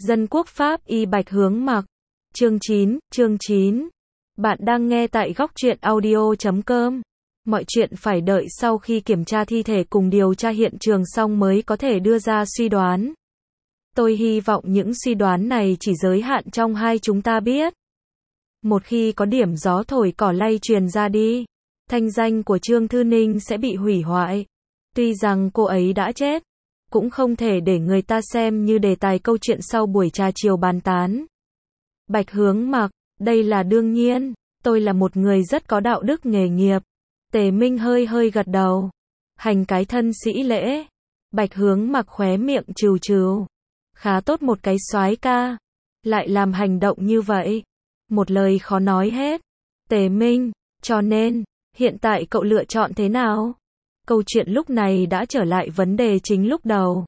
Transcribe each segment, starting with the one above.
Dân quốc Pháp y Bạch Hướng Mặc. Chương 9. Bạn đang nghe tại góc truyện audio.com. Mọi chuyện phải đợi sau khi kiểm tra thi thể cùng điều tra hiện trường xong mới có thể đưa ra suy đoán. Tôi hy vọng những suy đoán này chỉ giới hạn trong hai chúng ta biết. Một khi có điểm gió thổi cỏ lay truyền ra đi, thanh danh của Trương Thư Ninh sẽ bị hủy hoại. Tuy rằng cô ấy đã chết, cũng không thể để người ta xem như đề tài câu chuyện sau buổi trà chiều bàn tán. Bạch Hướng Mặc, đây là đương nhiên, tôi là một người rất có đạo đức nghề nghiệp. Tề Minh hơi gật đầu. Hành cái thân sĩ lễ. Bạch Hướng Mặc khóe miệng trừ trừ. Khá tốt, một cái soái ca. Lại làm hành động như vậy. Một lời khó nói hết. Tề Minh, cho nên, hiện tại cậu lựa chọn thế nào? Câu chuyện lúc này đã trở lại vấn đề chính lúc đầu.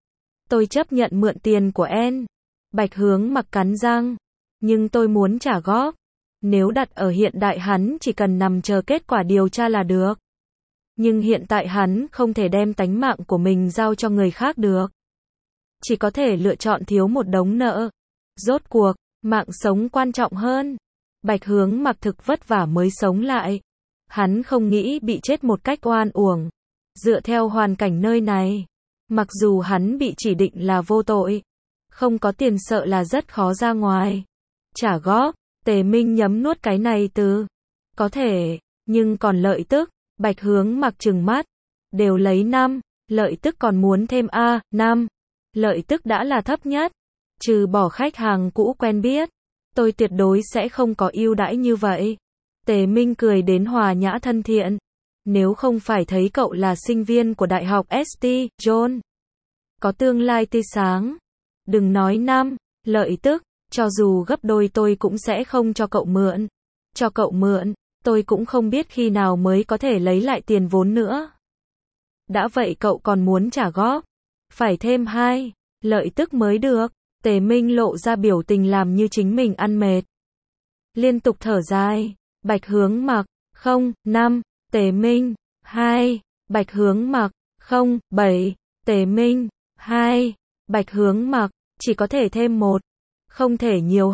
Tôi chấp nhận mượn tiền của En. Bạch Hướng Mặc cắn răng. Nhưng tôi muốn trả góp. Nếu đặt ở hiện đại hắn chỉ cần nằm chờ kết quả điều tra là được. Nhưng hiện tại hắn không thể đem tánh mạng của mình giao cho người khác được. Chỉ có thể lựa chọn thiếu một đống nợ. Rốt cuộc, mạng sống quan trọng hơn. Bạch Hướng Mặc thực vất vả mới sống lại. Hắn không nghĩ bị chết một cách oan uổng. Dựa theo hoàn cảnh nơi này, mặc dù hắn bị chỉ định là vô tội, không có tiền sợ là rất khó ra ngoài. Trả góp, Tề Minh nhấm nuốt cái này từ. Có thể, nhưng còn lợi tức, Bạch Hướng Mặc trừng mắt. Đều lấy 5, lợi tức còn muốn thêm 5. Lợi tức đã là thấp nhất. Trừ bỏ khách hàng cũ quen biết, tôi tuyệt đối sẽ không có ưu đãi như vậy. Tề Minh cười đến hòa nhã thân thiện. Nếu không phải thấy cậu là sinh viên của Đại học St. John, có tương lai tươi sáng. Đừng nói 5, lợi tức, cho dù gấp đôi tôi cũng sẽ không cho cậu mượn. Cho cậu mượn, tôi cũng không biết khi nào mới có thể lấy lại tiền vốn nữa. Đã vậy cậu còn muốn trả góp, phải thêm 2, lợi tức mới được. Tề Minh lộ ra biểu tình làm như chính mình ăn mệt. Liên tục thở dài. Bạch Hướng Mặc, 5, Tề Minh, 2, Bạch Hướng Mặc, 7, Tề Minh, 2, Bạch Hướng Mặc, chỉ có thể thêm 1, không thể nhiều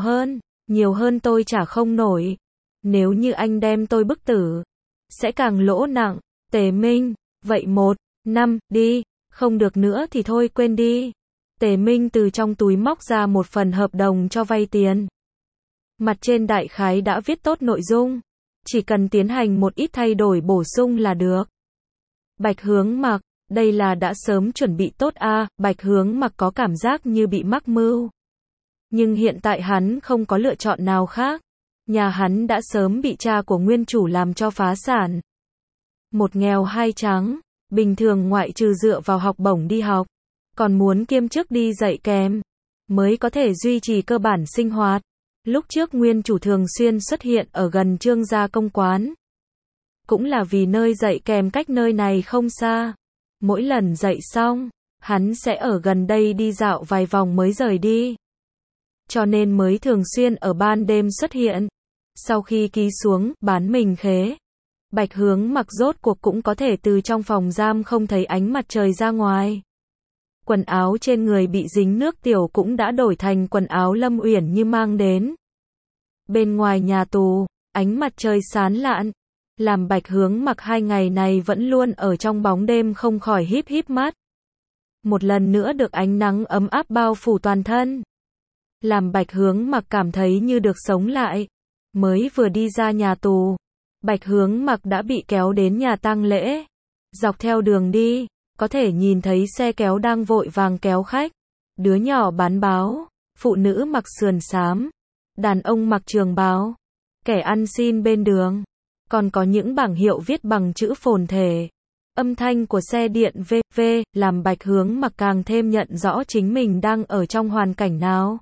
hơn tôi trả không nổi. Nếu như anh đem tôi bức tử, sẽ càng lỗ nặng. Tề Minh, vậy 1,5 đi, không được nữa thì thôi quên đi. Tề Minh từ trong túi móc ra một phần hợp đồng cho vay tiền. Mặt trên đại khái đã viết tốt nội dung, chỉ cần tiến hành một ít thay đổi bổ sung là được. Bạch Hướng Mặc, đây là đã sớm chuẩn bị tốt Bạch Hướng Mặc có cảm giác như bị mắc mưu. Nhưng hiện tại hắn không có lựa chọn nào khác. Nhà hắn đã sớm bị cha của nguyên chủ làm cho phá sản. Một nghèo hai trắng, bình thường ngoại trừ dựa vào học bổng đi học, còn muốn kiêm chức đi dạy kèm, mới có thể duy trì cơ bản sinh hoạt. Lúc trước nguyên chủ thường xuyên xuất hiện ở gần Trương gia công quán. Cũng là vì nơi dạy kèm cách nơi này không xa. Mỗi lần dạy xong, hắn sẽ ở gần đây đi dạo vài vòng mới rời đi. Cho nên mới thường xuyên ở ban đêm xuất hiện. Sau khi ký xuống, bán mình khế, Bạch Hướng Mặc rốt cuộc cũng có thể từ trong phòng giam không thấy ánh mặt trời ra ngoài. Quần áo trên người bị dính nước tiểu cũng đã đổi thành quần áo Lâm Uyển Như mang đến. Bên ngoài nhà tù, ánh mặt trời sáng lạn, làm Bạch Hướng Mặc 2 ngày này vẫn luôn ở trong bóng đêm không khỏi híp mắt. Một lần nữa được ánh nắng ấm áp bao phủ toàn thân, làm Bạch Hướng Mặc cảm thấy như được sống lại. Mới vừa đi ra nhà tù, Bạch Hướng Mặc đã bị kéo đến nhà tang lễ. Dọc theo đường đi, có thể nhìn thấy xe kéo đang vội vàng kéo khách, đứa nhỏ bán báo, phụ nữ mặc sườn xám, đàn ông mặc trường bào, kẻ ăn xin bên đường, còn có những bảng hiệu viết bằng chữ phồn thể. Âm thanh của xe điện VV làm Bạch Hướng Mặc càng thêm nhận rõ chính mình đang ở trong hoàn cảnh nào.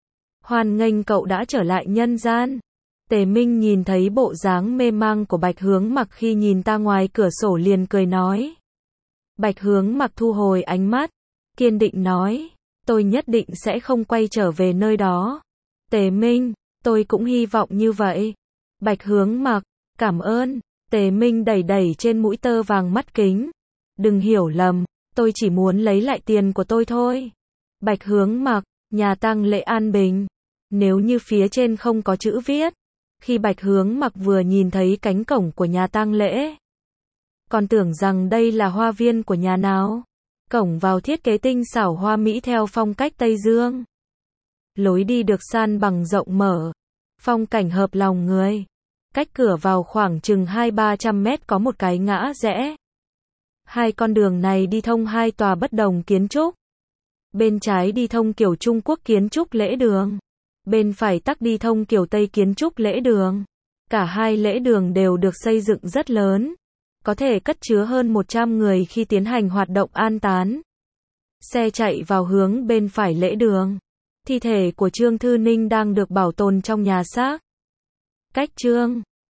Hoan nghênh cậu đã trở lại nhân gian. Tề Minh nhìn thấy bộ dáng mê mang của Bạch Hướng Mặc khi nhìn ta ngoài cửa sổ liền cười nói. Bạch Hướng Mặc thu hồi ánh mắt, kiên định nói, tôi nhất định sẽ không quay trở về nơi đó. Tề Minh, tôi cũng hy vọng như vậy. Bạch Hướng Mặc, cảm ơn. Tề Minh đẩy trên mũi tơ vàng mắt kính. Đừng hiểu lầm, tôi chỉ muốn lấy lại tiền của tôi thôi. Bạch Hướng Mặc, Nhà tang lễ an bình. Nếu như phía trên không có chữ viết, khi Bạch Hướng Mặc vừa nhìn thấy cánh cổng của nhà tang lễ, còn tưởng rằng đây là hoa viên của nhà nào. Cổng vào thiết kế tinh xảo hoa mỹ theo phong cách Tây Dương. Lối đi được san bằng rộng mở, phong cảnh hợp lòng người. Cách cửa vào khoảng chừng 200-300 mét có một cái ngã rẽ. Hai con đường này đi thông hai tòa bất đồng kiến trúc. Bên trái đi thông kiểu Trung Quốc kiến trúc lễ đường. Bên phải tắc đi thông kiểu Tây kiến trúc lễ đường. Cả hai lễ đường đều được xây dựng rất lớn, có thể cất chứa hơn 100 người khi tiến hành hoạt động an táng. Xe chạy vào hướng bên phải lễ đường. Thi thể của Trương Thư Ninh đang được bảo tồn trong nhà xác. Cách Trương